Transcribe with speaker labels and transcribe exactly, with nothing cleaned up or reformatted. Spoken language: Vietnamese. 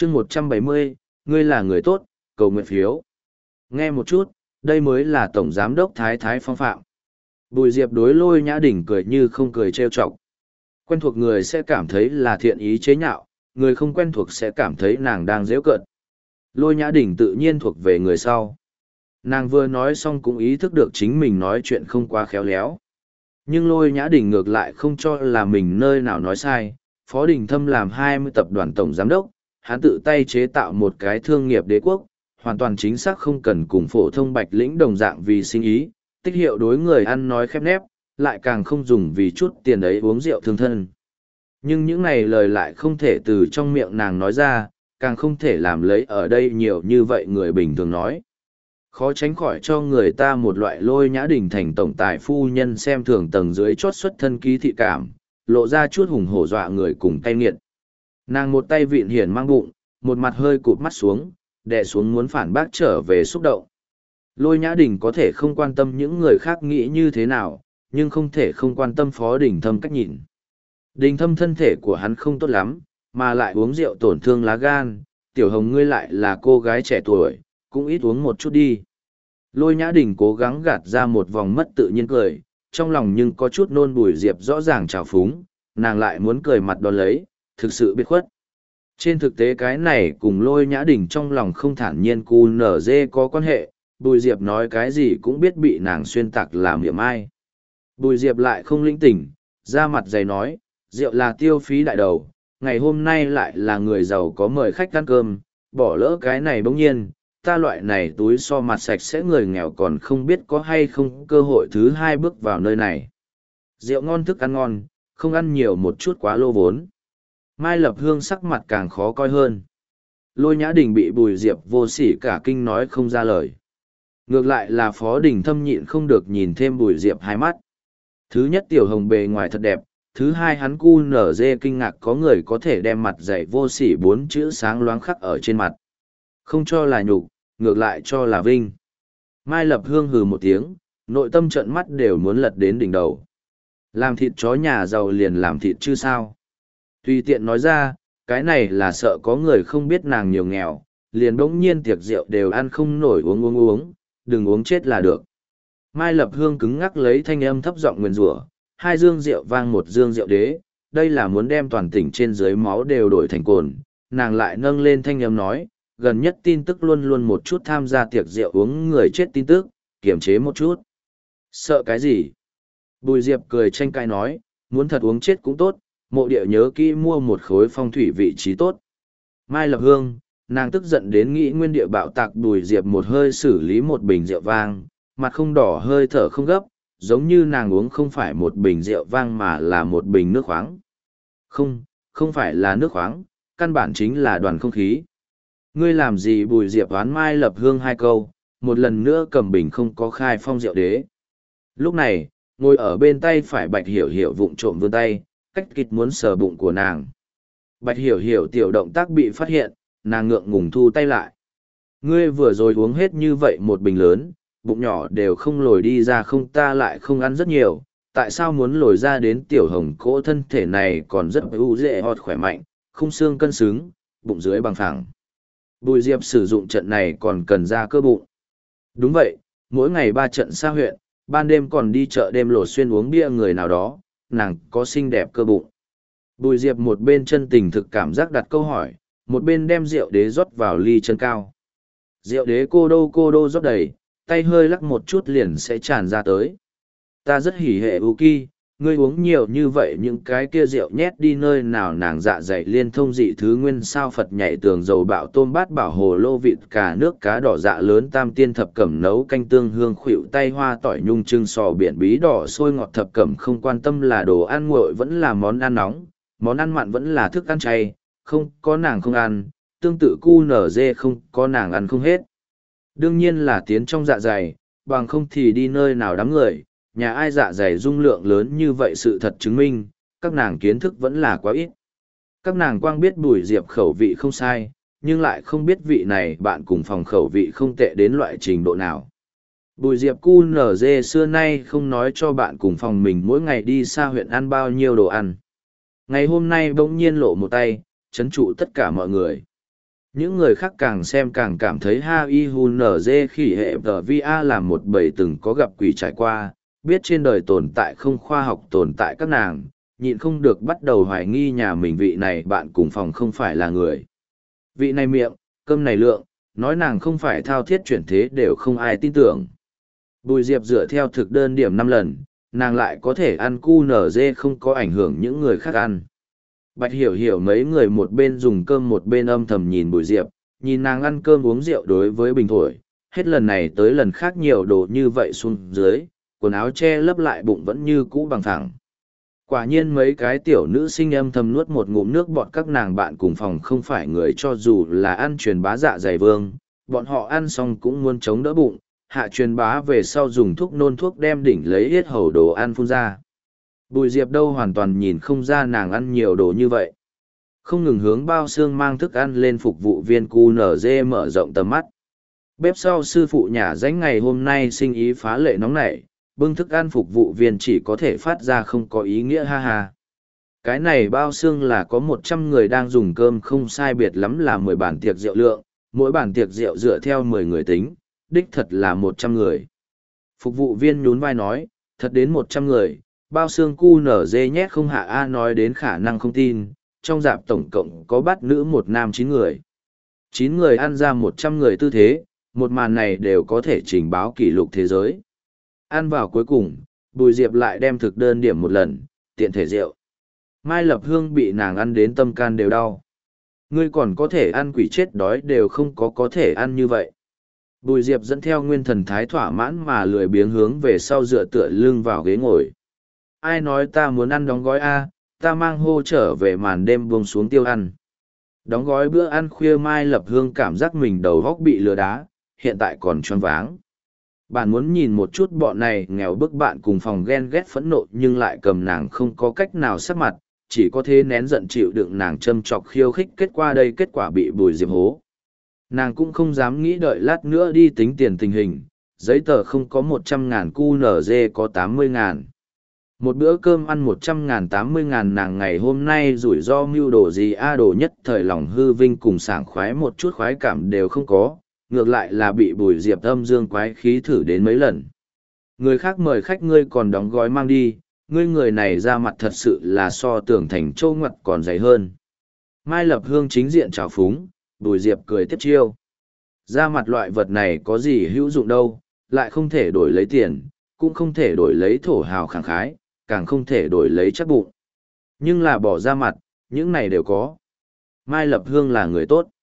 Speaker 1: chương một trăm bảy mươi, ngươi là người tốt, cầu nguyện phiếu. Nghe một chút, đây mới là Tổng Giám đốc Thái Thái phong phạm. Bùi Diệp đối Lôi Nhã Đình cười như không cười trêu chọc. Quen thuộc người sẽ cảm thấy là thiện ý chế nhạo, người không quen thuộc sẽ cảm thấy nàng đang giễu cợt. Lôi Nhã Đình tự nhiên thuộc về người sau. Nàng vừa nói xong cũng ý thức được chính mình nói chuyện không quá khéo léo. Nhưng Lôi Nhã Đình ngược lại không cho là mình nơi nào nói sai. Phó Đình Thâm làm hai mươi tập đoàn tổng giám đốc, hắn tự tay chế tạo một cái thương nghiệp đế quốc, hoàn toàn chính xác không cần cùng phổ thông bạch lĩnh đồng dạng vì sinh ý, tích hiệu đối người ăn nói khép nép, lại càng không dùng vì chút tiền ấy uống rượu thương thân. Nhưng những này lời lại không thể từ trong miệng nàng nói ra, càng không thể làm lấy ở đây nhiều như vậy người bình thường nói. Khó tránh khỏi cho người ta một loại Lôi Nhã Đình thành tổng tài phu nhân xem thường tầng dưới chót xuất thân ký thị cảm, lộ ra chút hùng hổ dọa người cùng tay nghiệt. Nàng một tay vịn hiển mang bụng, một mặt hơi cụp mắt xuống, đè xuống muốn phản bác trở về xúc động. Lôi Nhã Đình có thể không quan tâm những người khác nghĩ như thế nào, nhưng không thể không quan tâm Phó Đình Thâm cách nhìn. Đình Thâm thân thể của hắn không tốt lắm, mà lại uống rượu tổn thương lá gan, Tiểu Hồng ngươi lại là cô gái trẻ tuổi, cũng ít uống một chút đi. Lôi Nhã Đình cố gắng gạt ra một vòng mất tự nhiên cười, trong lòng nhưng có chút nôn Bùi Diệp rõ ràng trào phúng, nàng lại muốn cười mặt đón lấy, thực sự biết khuất. Trên thực tế cái này cùng Lôi Nhã Đình trong lòng không thản nhiên cu nở dê có quan hệ, Bùi Diệp nói cái gì cũng biết bị nàng xuyên tạc làm miệng ai. Bùi Diệp lại không linh tỉnh, ra mặt dày nói, rượu là tiêu phí đại đầu, ngày hôm nay lại là người giàu có mời khách ăn cơm, bỏ lỡ cái này bỗng nhiên, ta loại này túi so mặt sạch sẽ người nghèo còn không biết có hay không cơ hội thứ hai bước vào nơi này. Rượu ngon thức ăn ngon, không ăn nhiều một chút quá lô vốn. Mai Lập Hương sắc mặt càng khó coi hơn. Lôi Nhã Đình bị Bùi Diệp vô sỉ cả kinh nói không ra lời. Ngược lại là Phó Đình Thâm nhịn không được nhìn thêm Bùi Diệp hai mắt. Thứ nhất Tiểu Hồng bề ngoài thật đẹp, thứ hai hắn cu nở dê kinh ngạc có người có thể đem mặt dạy vô sỉ bốn chữ sáng loáng khắc ở trên mặt. Không cho là nhục, ngược lại cho là vinh. Mai Lập Hương hừ một tiếng, nội tâm trợn mắt đều muốn lật đến đỉnh đầu. Làm thịt chó nhà giàu liền làm thịt chứ sao. Tùy tiện nói ra, cái này là sợ có người không biết nàng nhiều nghèo, liền bỗng nhiên tiệc rượu đều ăn không nổi uống uống uống, đừng uống chết là được. Mai Lập Hương cứng ngắc lấy thanh âm thấp giọng nguyền rủa, hai dương rượu vang một dương rượu đế, đây là muốn đem toàn tỉnh trên dưới máu đều đổi thành cồn. Nàng lại nâng lên thanh âm nói, gần nhất tin tức luôn luôn một chút tham gia tiệc rượu uống người chết tin tức, kiềm chế một chút. Sợ cái gì? Bùi Diệp cười tranh cãi nói, muốn thật uống chết cũng tốt, mộ địa nhớ kỹ mua một khối phong thủy vị trí tốt. Mai Lập Hương, nàng tức giận đến nghĩ nguyên địa bạo tạc Bùi Diệp một hơi xử lý một bình rượu vang, mặt không đỏ hơi thở không gấp, giống như nàng uống không phải một bình rượu vang mà là một bình nước khoáng. Không, không phải là nước khoáng, căn bản chính là đoàn không khí. Ngươi làm gì? Bùi Diệp oán Mai Lập Hương hai câu, một lần nữa cầm bình không có khai phong rượu đế. Lúc này, ngồi ở bên tay phải Bạch Hiểu Hiểu vụng trộm vươn tay, cách kịt muốn sờ bụng của nàng. Bạch Hiểu Hiểu tiểu động tác bị phát hiện, nàng ngượng ngùng thu tay lại. Ngươi vừa rồi uống hết như vậy một bình lớn, bụng nhỏ đều không lồi đi ra, không ta lại không ăn rất nhiều, tại sao muốn lồi ra đến Tiểu Hồng cỗ thân thể này còn rất ưu dễ họt khỏe mạnh, khung xương cân xứng, bụng dưới bằng phẳng. Bùi Diệp sử dụng trận này còn cần ra cơ bụng. Đúng vậy, mỗi ngày ba trận xa huyện, ban đêm còn đi chợ đêm lột xuyên uống bia người nào đó, nàng có xinh đẹp cơ bụng. Bùi Diệp một bên chân tình thực cảm giác đặt câu hỏi, một bên đem rượu đế rót vào ly chân cao. Rượu đế cô đô cô đô rót đầy, tay hơi lắc một chút liền sẽ tràn ra tới. Ta rất hỉ hệ u ki, ngươi uống nhiều như vậy những cái kia rượu nhét đi nơi nào? Nàng dạ dày liên thông dị thứ nguyên sao Phật nhảy tường dầu bạo tôm bát bảo hồ lô vịt cả nước cá đỏ dạ lớn tam tiên thập cẩm nấu canh tương hương khuỵu tay hoa tỏi nhung trưng sò biển bí đỏ sôi ngọt thập cẩm không quan tâm là đồ ăn nguội vẫn là món ăn nóng, món ăn mặn vẫn là thức ăn chay, không có nàng không ăn, tương tự cu nở dê không có nàng ăn không hết. Đương nhiên là tiến trong dạ dày, bằng không thì đi nơi nào đám người, nhà ai dạ dày dung lượng lớn như vậy sự thật chứng minh, các nàng kiến thức vẫn là quá ít. Các nàng quang biết Bùi Diệp khẩu vị không sai, nhưng lại không biết vị này bạn cùng phòng khẩu vị không tệ đến loại trình độ nào. Bùi Diệp cu nở dê xưa nay không nói cho bạn cùng phòng mình mỗi ngày đi xa huyện ăn bao nhiêu đồ ăn. Ngày hôm nay bỗng nhiên lộ một tay, chấn trụ tất cả mọi người. Những người khác càng xem càng cảm thấy ha y hu nở dê khỉ hệ tờ vi a là một bầy từng có gặp quỷ trải qua, biết trên đời tồn tại không khoa học tồn tại các nàng, nhịn không được bắt đầu hoài nghi nhà mình vị này bạn cùng phòng không phải là người. Vị này miệng, cơm này lượng, nói nàng không phải thao thiết chuyển thế đều không ai tin tưởng. Bùi Diệp dựa theo thực đơn điểm năm lần, nàng lại có thể ăn cu nở dê không có ảnh hưởng những người khác ăn. Bạch Hiểu Hiểu mấy người một bên dùng cơm một bên âm thầm nhìn Bùi Diệp, nhìn nàng ăn cơm uống rượu đối với bình thổi, hết lần này tới lần khác nhiều đồ như vậy xuống dưới, quần áo che lấp lại bụng vẫn như cũ bằng thẳng. Quả nhiên mấy cái tiểu nữ sinh âm thầm nuốt một ngụm nước bọt, các nàng bạn cùng phòng không phải người cho dù là ăn truyền bá dạ dày vương, bọn họ ăn xong cũng muốn chống đỡ bụng, hạ truyền bá về sau dùng thuốc nôn thuốc đem đỉnh lấy hết hầu đồ ăn phun ra. Bùi Diệp đâu hoàn toàn nhìn không ra nàng ăn nhiều đồ như vậy. Không ngừng hướng bao xương mang thức ăn lên phục vụ viên cu nở dê mở rộng tầm mắt. Bếp sau sư phụ nhà ránh ngày hôm nay sinh ý phá lệ nóng nảy, bưng thức ăn phục vụ viên chỉ có thể phát ra không có ý nghĩa ha ha. Cái này bao xương là có một trăm người đang dùng cơm không sai biệt lắm là mười bàn tiệc rượu lượng, mỗi bàn tiệc rượu dựa theo mười người tính, đích thật là một trăm người. Phục vụ viên nhún vai nói, thật đến một trăm người, bao xương cu nở dê nhét không hạ A nói đến khả năng không tin, trong dạp tổng cộng có bát nữ một nam chín người. Chín người ăn ra một trăm người tư thế, một màn này đều có thể trình báo kỷ lục thế giới. Ăn vào cuối cùng, Bùi Diệp lại đem thực đơn điểm một lần, tiện thể rượu. Mai Lập Hương bị nàng ăn đến tâm can đều đau. Ngươi còn có thể ăn quỷ chết đói đều không có có thể ăn như vậy. Bùi Diệp dẫn theo nguyên thần thái thỏa mãn mà lười biếng hướng về sau dựa tựa lưng vào ghế ngồi. Ai nói ta muốn ăn đóng gói A, ta mang hô trở về màn đêm buông xuống tiêu ăn. Đóng gói bữa ăn khuya Mai Lập Hương cảm giác mình đầu góc bị lừa đá, hiện tại còn choáng váng. Bạn muốn nhìn một chút bọn này nghèo bức bạn cùng phòng ghen ghét phẫn nộ nhưng lại cầm nàng không có cách nào sắc mặt, chỉ có thế nén giận chịu đựng nàng châm chọc khiêu khích, kết quả đây kết quả bị Bùi Diệp hố. Nàng cũng không dám nghĩ đợi lát nữa đi tính tiền tình hình, giấy tờ không có một trăm ngàn cu nở dê có tám mươi ngàn. Một bữa cơm ăn một trăm ngàn tám mươi ngàn nàng ngày hôm nay rủi ro mưu đồ gì a đồ nhất thời lòng hư vinh cùng sảng khoái một chút khoái cảm đều không có, ngược lại là bị Bùi Diệp âm dương quái khí thử đến mấy lần. Người khác mời khách ngươi còn đóng gói mang đi, ngươi người này ra mặt thật sự là so tưởng thành châu ngoặt còn dày hơn. Mai Lập Hương chính diện trào phúng, Bùi Diệp cười tiếp chiêu. Ra mặt loại vật này có gì hữu dụng đâu, lại không thể đổi lấy tiền, cũng không thể đổi lấy thổ hào khẳng khái, càng không thể đổi lấy chắc bụng. Nhưng là bỏ ra mặt, những này đều có. Mai Lập Hương là người tốt.